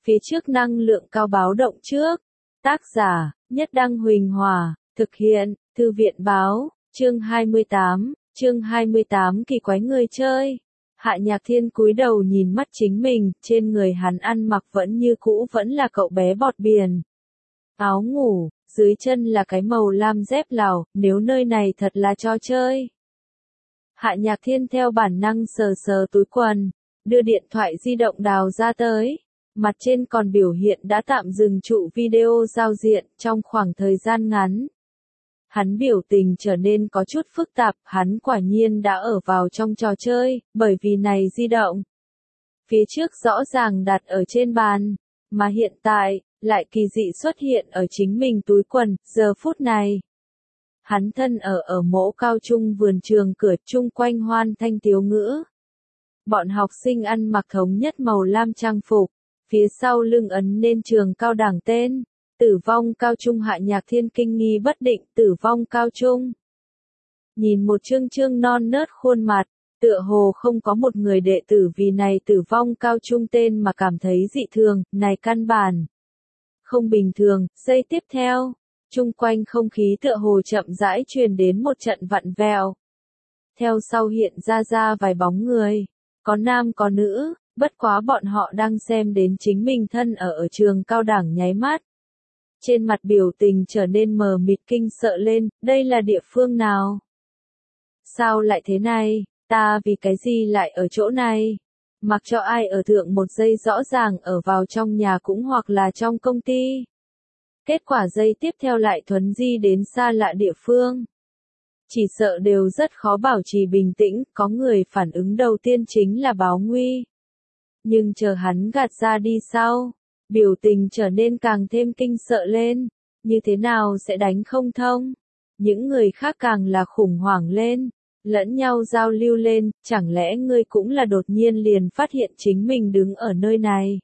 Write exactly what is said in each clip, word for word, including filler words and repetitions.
Phía trước năng lượng cao báo động trước. Tác giả, Nhất Đăng Huỳnh Hòa, thực hiện, Thư viện Báo, chương hai mươi tám, chương hai mươi tám kỳ quái người chơi. Hạ Nhạc Thiên cúi đầu nhìn mắt chính mình, trên người hắn ăn mặc vẫn như cũ vẫn là cậu bé bọt biển. Áo ngủ, dưới chân là cái màu lam dép lào, nếu nơi này thật là trò chơi. Hạ Nhạc Thiên theo bản năng sờ sờ túi quần, đưa điện thoại di động đào ra tới. Mặt trên còn biểu hiện đã tạm dừng trụ video giao diện trong khoảng thời gian ngắn. Hắn biểu tình trở nên có chút phức tạp, hắn quả nhiên đã ở vào trong trò chơi, bởi vì này di động. Phía trước rõ ràng đặt ở trên bàn, mà hiện tại, lại kỳ dị xuất hiện ở chính mình túi quần, giờ phút này. Hắn thân ở ở mỗ cao trung vườn trường cửa chung quanh hoan thanh tiếu ngữ. Bọn học sinh ăn mặc thống nhất màu lam trang phục, phía sau lưng ấn nên trường cao đẳng tên. Tử vong cao trung. Hạ Nhạc Thiên kinh nghi bất định, tử vong cao trung. Nhìn một trương trương non nớt khuôn mặt, tựa hồ không có một người đệ tử vì này tử vong cao trung tên mà cảm thấy dị thường, này căn bản. Không bình thường. Giây tiếp theo, chung quanh không khí tựa hồ chậm rãi truyền đến một trận vặn vẹo. Theo sau hiện ra ra vài bóng người, có nam có nữ, bất quá bọn họ đang xem đến chính mình thân ở ở trường cao đẳng nháy mắt. Trên mặt biểu tình trở nên mờ mịt kinh sợ lên, đây là địa phương nào? Sao lại thế này, ta vì cái gì lại ở chỗ này? Mặc cho ai ở thượng một giây rõ ràng ở vào trong nhà cũng hoặc là trong công ty. Kết quả giây tiếp theo lại thuấn di đến xa lạ địa phương. Chỉ sợ đều rất khó bảo trì bình tĩnh, có người phản ứng đầu tiên chính là báo nguy. Nhưng chờ hắn gạt ra đi sau, biểu tình trở nên càng thêm kinh sợ lên, như thế nào sẽ đánh không thông. Những người khác càng là khủng hoảng lên, lẫn nhau giao lưu lên, chẳng lẽ ngươi cũng là đột nhiên liền phát hiện chính mình đứng ở nơi này?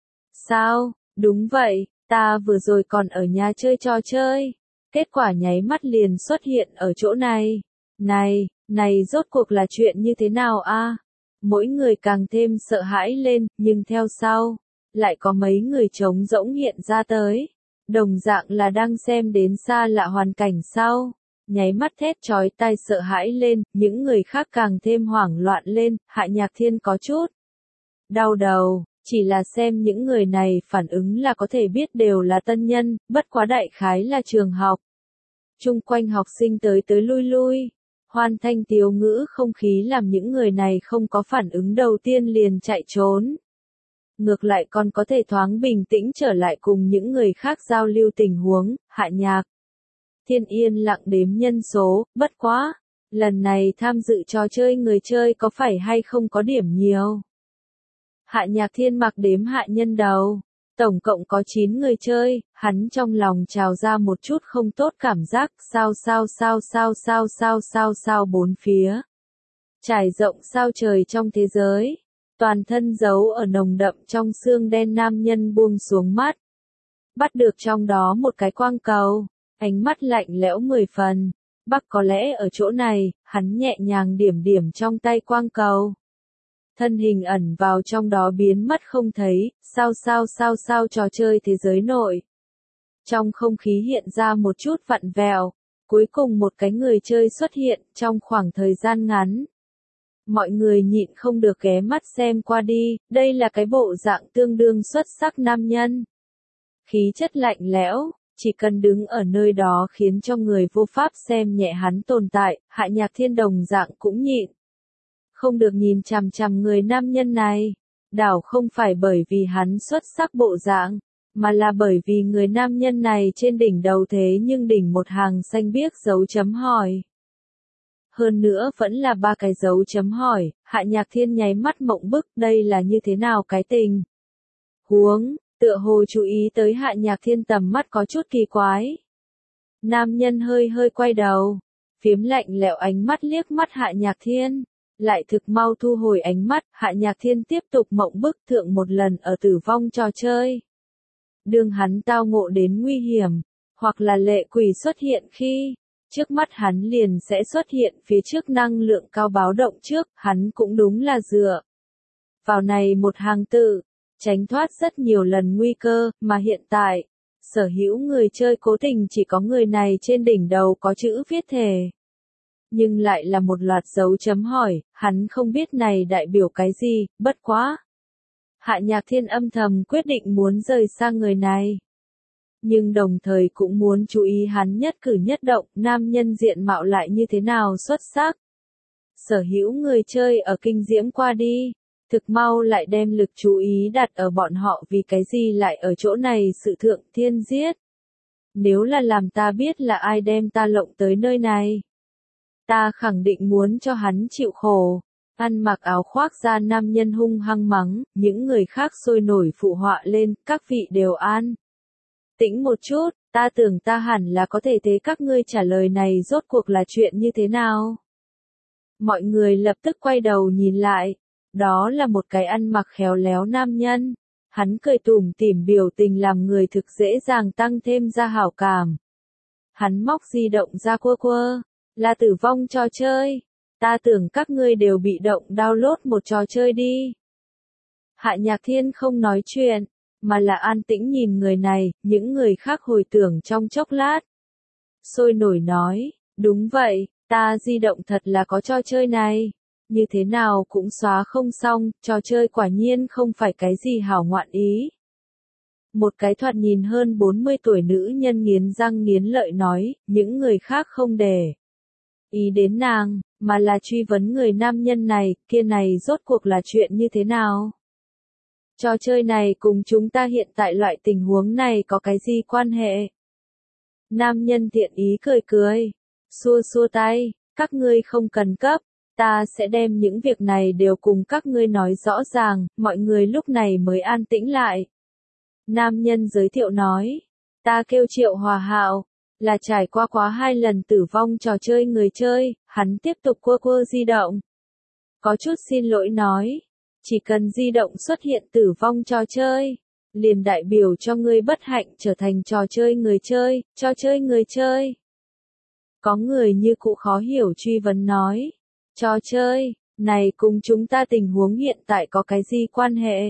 Sao, đúng vậy, ta vừa rồi còn ở nhà chơi trò chơi, kết quả nháy mắt liền xuất hiện ở chỗ này. Này, này rốt cuộc là chuyện như thế nào a? Mỗi người càng thêm sợ hãi lên, nhưng theo sau, lại có mấy người trống rỗng hiện ra tới. Đồng dạng là đang xem đến xa lạ hoàn cảnh sau, nháy mắt thét chói tai sợ hãi lên, những người khác càng thêm hoảng loạn lên. Hạ Nhạc Thiên có chút đau đầu, chỉ là xem những người này phản ứng là có thể biết đều là tân nhân, bất quá đại khái là trường học. Chung quanh học sinh tới tới lui lui. Hoan thanh tiếu ngữ không khí làm những người này không có phản ứng đầu tiên liền chạy trốn. Ngược lại còn có thể thoáng bình tĩnh trở lại cùng những người khác giao lưu tình huống. Hạ Nhạc Thiên yên lặng đếm nhân số, bất quá, lần này tham dự trò chơi người chơi có phải hay không có điểm nhiều. Hạ Nhạc Thiên mặc đếm hạ nhân đầu, tổng cộng có chín người chơi, hắn trong lòng trào ra một chút không tốt cảm giác, sao sao sao sao sao sao sao sao bốn phía. Trải rộng sao trời trong thế giới, toàn thân giấu ở nồng đậm trong xương đen nam nhân buông xuống mắt. Bắt được trong đó một cái quang cầu, ánh mắt lạnh lẽo mười phần, Bắc có lẽ ở chỗ này, hắn nhẹ nhàng điểm điểm trong tay quang cầu. Thân hình ẩn vào trong đó biến mất không thấy, sao sao sao sao trò chơi thế giới nội. Trong không khí hiện ra một chút vặn vẹo, cuối cùng một cái người chơi xuất hiện trong khoảng thời gian ngắn. Mọi người nhịn không được ghé mắt xem qua đi, đây là cái bộ dạng tương đương xuất sắc nam nhân. Khí chất lạnh lẽo, chỉ cần đứng ở nơi đó khiến cho người vô pháp xem nhẹ hắn tồn tại. Hạ Nhạc Thiên đồng dạng cũng nhịn không được nhìn chằm chằm người nam nhân này. Đảo không phải bởi vì hắn xuất sắc bộ dạng, mà là bởi vì người nam nhân này trên đỉnh đầu thế nhưng đỉnh một hàng xanh biếc dấu chấm hỏi. Hơn nữa vẫn là ba cái dấu chấm hỏi. Hạ Nhạc Thiên nháy mắt mộng bức, đây là như thế nào cái tình huống, tựa hồ chú ý tới Hạ Nhạc Thiên tầm mắt có chút kỳ quái. Nam nhân hơi hơi quay đầu, phiếm lạnh lẽo ánh mắt liếc mắt Hạ Nhạc Thiên, lại thực mau thu hồi ánh mắt. Hạ Nhạc Thiên tiếp tục mộng bức thượng một lần ở tử vong trò chơi. Đương hắn tao ngộ đến nguy hiểm, hoặc là lệ quỷ xuất hiện khi, trước mắt hắn liền sẽ xuất hiện phía trước năng lượng cao báo động trước, hắn cũng đúng là dựa vào này một hàng tự, tránh thoát rất nhiều lần nguy cơ, mà hiện tại, sở hữu người chơi cố tình chỉ có người này trên đỉnh đầu có chữ viết thề. Nhưng lại là một loạt dấu chấm hỏi, hắn không biết này đại biểu cái gì, bất quá. Hạ Nhạc Thiên âm thầm quyết định muốn rời xa người này. Nhưng đồng thời cũng muốn chú ý hắn nhất cử nhất động, nam nhân diện mạo lại như thế nào xuất sắc. Sở hữu người chơi ở kinh diễm qua đi, thực mau lại đem lực chú ý đặt ở bọn họ vì cái gì lại ở chỗ này sự thượng thiên giết. Nếu là làm ta biết là ai đem ta lộng tới nơi này, ta khẳng định muốn cho hắn chịu khổ. Ăn mặc áo khoác da nam nhân hung hăng mắng, những người khác sôi nổi phụ họa lên, các vị đều an. Tĩnh một chút, ta tưởng ta hẳn là có thể thế các ngươi trả lời này rốt cuộc là chuyện như thế nào. Mọi người lập tức quay đầu nhìn lại, đó là một cái ăn mặc khéo léo nam nhân, hắn cười tủm tỉm biểu tình làm người thực dễ dàng tăng thêm ra hảo cảm. Hắn móc di động ra quơ quơ, là tử vong trò chơi. Ta tưởng các ngươi đều bị động download một trò chơi đi. Hạ Nhạc Thiên không nói chuyện, mà là an tĩnh nhìn người này, những người khác hồi tưởng trong chốc lát. Sôi nổi nói, đúng vậy, ta di động thật là có trò chơi này. Như thế nào cũng xóa không xong, trò chơi quả nhiên không phải cái gì hảo ngoạn ý. Một cái thoạt nhìn hơn bốn mươi tuổi nữ nhân nghiến răng nghiến lợi nói, những người khác không để ý đến nàng, mà là truy vấn người nam nhân này, kia này rốt cuộc là chuyện như thế nào? Trò chơi này cùng chúng ta hiện tại loại tình huống này có cái gì quan hệ? Nam nhân thiện ý cười cười, xua xua tay, các ngươi không cần cấp, ta sẽ đem những việc này đều cùng các ngươi nói rõ ràng, mọi người lúc này mới an tĩnh lại. Nam nhân giới thiệu nói, ta kêu Triệu Hòa Hạo, là trải qua quá hai lần tử vong trò chơi người chơi, hắn tiếp tục quơ quơ di động. Có chút xin lỗi nói, chỉ cần di động xuất hiện tử vong trò chơi, liền đại biểu cho ngươi bất hạnh trở thành trò chơi người chơi, trò chơi người chơi. Có người như cụ khó hiểu truy vấn nói, trò chơi, này cùng chúng ta tình huống hiện tại có cái gì quan hệ?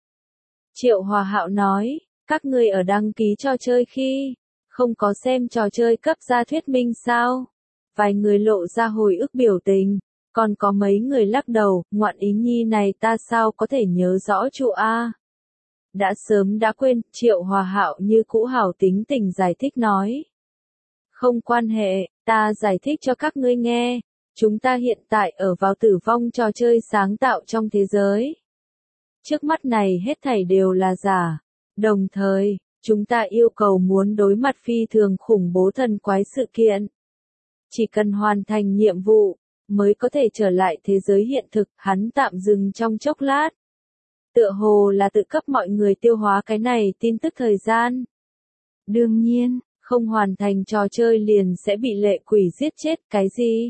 Triệu Hòa Hạo nói, các ngươi ở đăng ký trò chơi khi không có xem trò chơi cấp ra thuyết minh sao? Vài người lộ ra hồi ức biểu tình, còn có mấy người lắc đầu, ngoạn ý nhi này ta sao có thể nhớ rõ trụ a? Đã sớm đã quên, Triệu Hòa Hạo như cũ hảo tính tình giải thích nói. Không quan hệ, ta giải thích cho các ngươi nghe, chúng ta hiện tại ở vào tử vong trò chơi sáng tạo trong thế giới. Trước mắt này hết thảy đều là giả, đồng thời, chúng ta yêu cầu muốn đối mặt phi thường khủng bố thần quái sự kiện. Chỉ cần hoàn thành nhiệm vụ, mới có thể trở lại thế giới hiện thực, hắn tạm dừng trong chốc lát. Tựa hồ là tự cấp mọi người tiêu hóa cái này tin tức thời gian. Đương nhiên, không hoàn thành trò chơi liền sẽ bị lệ quỷ giết chết, cái gì?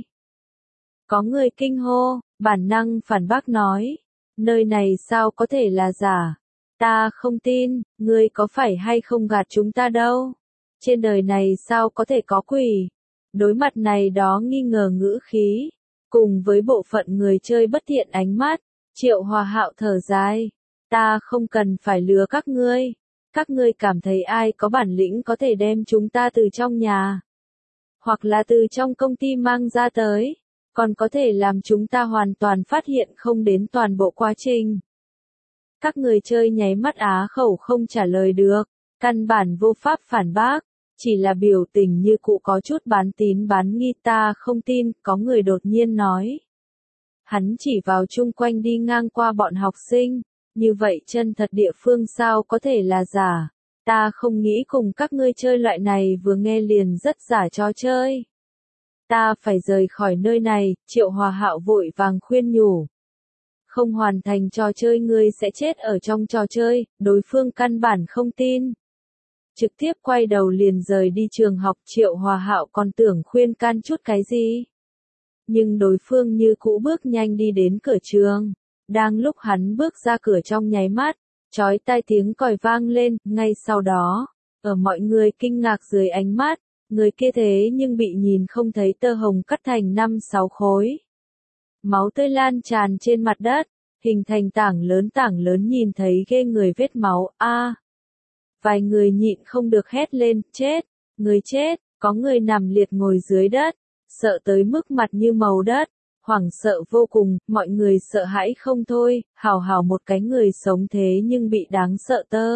Có người kinh hô, bản năng phản bác nói, nơi này sao có thể là giả? Ta không tin, ngươi có phải hay không gạt chúng ta đâu? Trên đời này sao có thể có quỷ? Đối mặt này đó nghi ngờ ngữ khí, cùng với bộ phận người chơi bất thiện ánh mắt, Triệu Hòa Hạo thở dài, ta không cần phải lừa các ngươi, các ngươi cảm thấy ai có bản lĩnh có thể đem chúng ta từ trong nhà, hoặc là từ trong công ty mang ra tới, còn có thể làm chúng ta hoàn toàn phát hiện không đến toàn bộ quá trình. Các người chơi nháy mắt á khẩu không trả lời được, căn bản vô pháp phản bác, chỉ là biểu tình như cụ có chút bán tín bán nghi, ta không tin, có người đột nhiên nói. Hắn chỉ vào chung quanh đi ngang qua bọn học sinh, như vậy chân thật địa phương sao có thể là giả, ta không nghĩ cùng các ngươi chơi loại này vừa nghe liền rất giả trò chơi. Ta phải rời khỏi nơi này, Triệu Hòa Hạo vội vàng khuyên nhủ. Không hoàn thành trò chơi ngươi sẽ chết ở trong trò chơi, đối phương căn bản không tin. Trực tiếp quay đầu liền rời đi trường học, Triệu Hòa Hạo còn tưởng khuyên can chút cái gì. Nhưng đối phương như cũ bước nhanh đi đến cửa trường. Đang lúc hắn bước ra cửa trong nháy mắt, chói tai tiếng còi vang lên, ngay sau đó, ở mọi người kinh ngạc dưới ánh mắt, người kia thế nhưng bị nhìn không thấy tơ hồng cắt thành năm sáu khối. Máu tươi lan tràn trên mặt đất, hình thành tảng lớn tảng lớn nhìn thấy ghê người vết máu, a. Vài người nhịn không được hét lên, chết, người chết, có người nằm liệt ngồi dưới đất, sợ tới mức mặt như màu đất, hoảng sợ vô cùng, mọi người sợ hãi không thôi, hào hào một cái người sống thế nhưng bị đáng sợ tơ.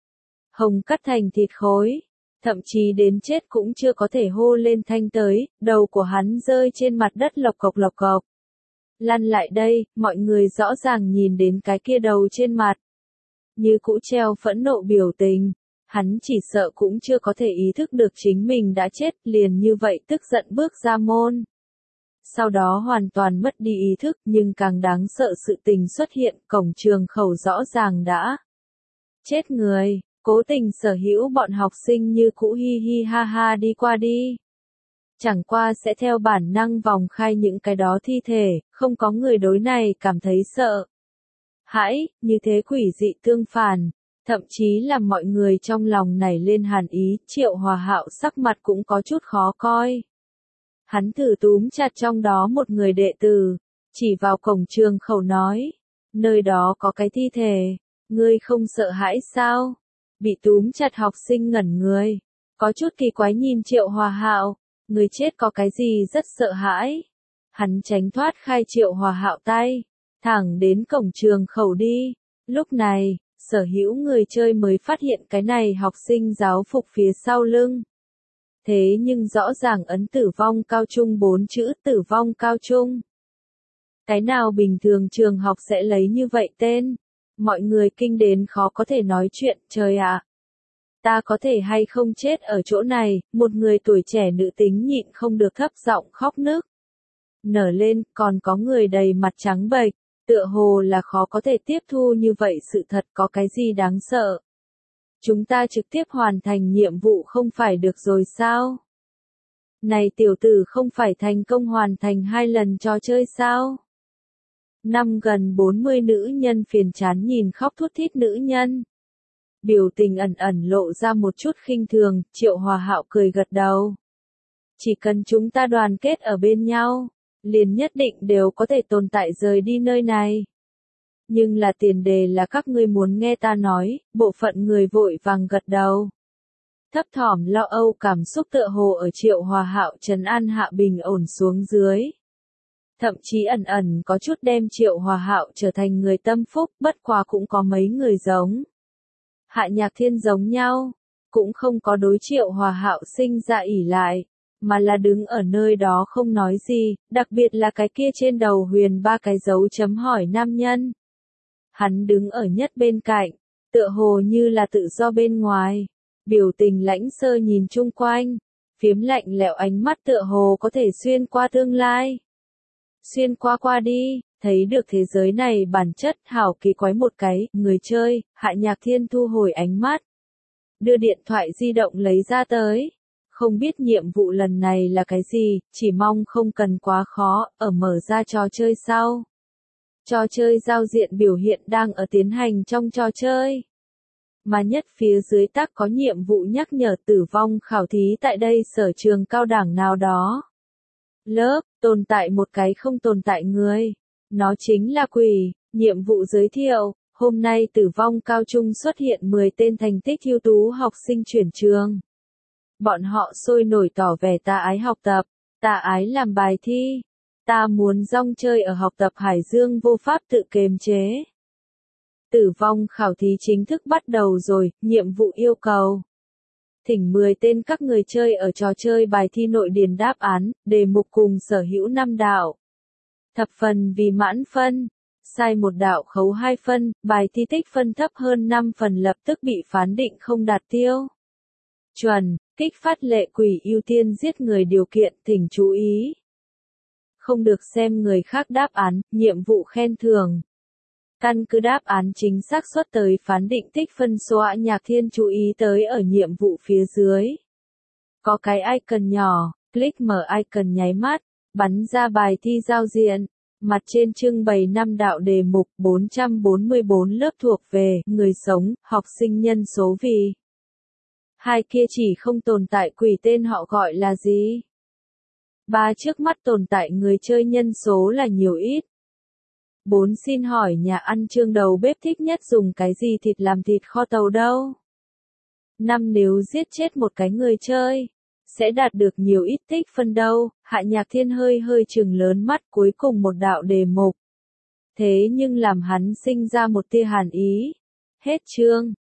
Hồng cắt thành thịt khối, thậm chí đến chết cũng chưa có thể hô lên thanh tới, đầu của hắn rơi trên mặt đất lộc cộc lộc cộc. Lăn lại đây, mọi người rõ ràng nhìn đến cái kia đầu trên mặt. Như cũ treo phẫn nộ biểu tình, hắn chỉ sợ cũng chưa có thể ý thức được chính mình đã chết, liền như vậy tức giận bước ra môn. Sau đó hoàn toàn mất đi ý thức, nhưng càng đáng sợ sự tình xuất hiện, cổng trường khẩu rõ ràng đã chết người, cố tình sở hữu bọn học sinh như cũ hi hi ha ha đi qua đi. Chẳng qua sẽ theo bản năng vòng khai những cái đó thi thể, không có người đối này cảm thấy sợ. Hãi, như thế quỷ dị tương phản, thậm chí làm mọi người trong lòng nảy lên hàn ý, Triệu Hòa Hạo sắc mặt cũng có chút khó coi. Hắn thử túm chặt trong đó một người đệ tử, chỉ vào cổng trường khẩu nói, nơi đó có cái thi thể, ngươi không sợ hãi sao? Bị túm chặt học sinh ngẩn người, có chút kỳ quái nhìn Triệu Hòa Hạo, người chết có cái gì rất sợ hãi. Hắn tránh thoát khai Triệu Hòa Hạo tay, thẳng đến cổng trường khẩu đi. Lúc này, sở hữu người chơi mới phát hiện cái này học sinh giáo phục phía sau lưng. Thế nhưng rõ ràng ấn tử vong cao trung bốn chữ tử vong cao trung. Cái nào bình thường trường học sẽ lấy như vậy tên? Mọi người kinh đến khó có thể nói chuyện, trời ạ. Ta có thể hay không chết ở chỗ này, một người tuổi trẻ nữ tính nhịn không được thấp giọng khóc nức. Nở lên, còn có người đầy mặt trắng bệch, tựa hồ là khó có thể tiếp thu như vậy sự thật có cái gì đáng sợ. Chúng ta trực tiếp hoàn thành nhiệm vụ không phải được rồi sao? Này tiểu tử không phải thành công hoàn thành hai lần trò chơi sao? Năm gần bốn mươi nữ nhân phiền chán nhìn khóc thút thít nữ nhân. Biểu tình ẩn ẩn lộ ra một chút khinh thường, Triệu Hòa Hạo cười gật đầu. Chỉ cần chúng ta đoàn kết ở bên nhau, liền nhất định đều có thể tồn tại rời đi nơi này. Nhưng là tiền đề là các ngươi muốn nghe ta nói, bộ phận người vội vàng gật đầu. Thấp thỏm lo âu cảm xúc tựa hồ ở Triệu Hòa Hạo trấn an hạ bình ổn xuống dưới. Thậm chí ẩn ẩn có chút đem Triệu Hòa Hạo trở thành người tâm phúc, bất quá cũng có mấy người giống. Hạ Nhạc Thiên giống nhau, cũng không có đối Triệu Hòa Hạo sinh ra ỷ lại, mà là đứng ở nơi đó không nói gì, đặc biệt là cái kia trên đầu huyền ba cái dấu chấm hỏi nam nhân. Hắn đứng ở nhất bên cạnh, tựa hồ như là tự do bên ngoài, biểu tình lãnh sơ nhìn chung quanh, phiếm lạnh lẽo ánh mắt tựa hồ có thể xuyên qua tương lai. Xuyên qua qua đi, thấy được thế giới này bản chất hảo kỳ quái một cái, người chơi, Hạ Nhạc Thiên thu hồi ánh mắt. Đưa điện thoại di động lấy ra tới. Không biết nhiệm vụ lần này là cái gì, chỉ mong không cần quá khó, ở mở ra trò chơi sau. Trò chơi giao diện biểu hiện đang ở tiến hành trong trò chơi. Mà nhất phía dưới tác có nhiệm vụ nhắc nhở tử vong khảo thí tại đây sở trường cao đẳng nào đó. Lớp, tồn tại một cái không tồn tại người. Nó chính là quỷ, nhiệm vụ giới thiệu, hôm nay tử vong cao trung xuất hiện mười tên thành tích ưu tú học sinh chuyển trường. Bọn họ sôi nổi tỏ vẻ ta ái học tập, ta ái làm bài thi, ta muốn rong chơi ở học tập Hải Dương vô pháp tự kiềm chế. Tử vong khảo thí chính thức bắt đầu rồi, nhiệm vụ yêu cầu. Thỉnh mười tên các người chơi ở trò chơi bài thi nội điền đáp án, đề mục cùng sở hữu năm đạo. Thập phần vì mãn phân, sai một đạo khấu hai phân, bài thi tích phân thấp hơn năm phần lập tức bị phán định không đạt tiêu. Chuẩn, kích phát lệ quỷ ưu tiên giết người điều kiện, thỉnh chú ý. Không được xem người khác đáp án, nhiệm vụ khen thưởng. Căn cứ đáp án chính xác xuất tới phán định tích phân số. Hạ Nhạc Thiên chú ý tới ở nhiệm vụ phía dưới. Có cái icon nhỏ, click mở icon nháy mắt, bắn ra bài thi giao diện. Mặt trên trưng bày năm đạo đề mục bốn trăm bốn mươi bốn lớp thuộc về người sống, học sinh nhân số vì. Hai kia chỉ không tồn tại quỷ tên họ gọi là gì? Ba trước mắt tồn tại người chơi nhân số là nhiều ít. Bốn xin hỏi nhà ăn Trương đầu bếp thích nhất dùng cái gì thịt làm thịt kho tàu đâu? Năm nếu giết chết một cái người chơi, sẽ đạt được nhiều ít tích phân đâu? Hạ Nhạc Thiên hơi hơi trừng lớn mắt cuối cùng một đạo đề mục. Thế nhưng làm hắn sinh ra một tia hàn ý. Hết chương.